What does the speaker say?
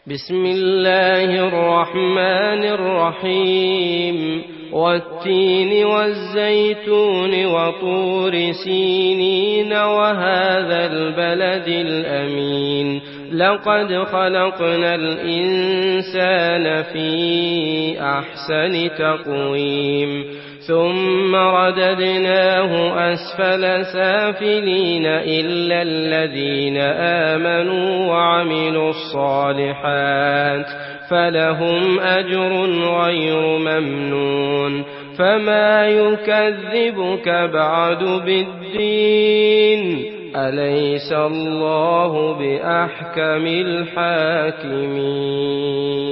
بسم الله الرحمن الرحيم والتين والزيتون وطور سينين وهذا البلد الأمين لقد خلقنا الإنسان في أحسن تقويم ثم رددناه أسفل سافلين إلا الذين آمنوا وعملوا الصالحات فلهم أجر غير ممنون فما يكذبك بعد بالدين أليس الله بأحكم الحاكمين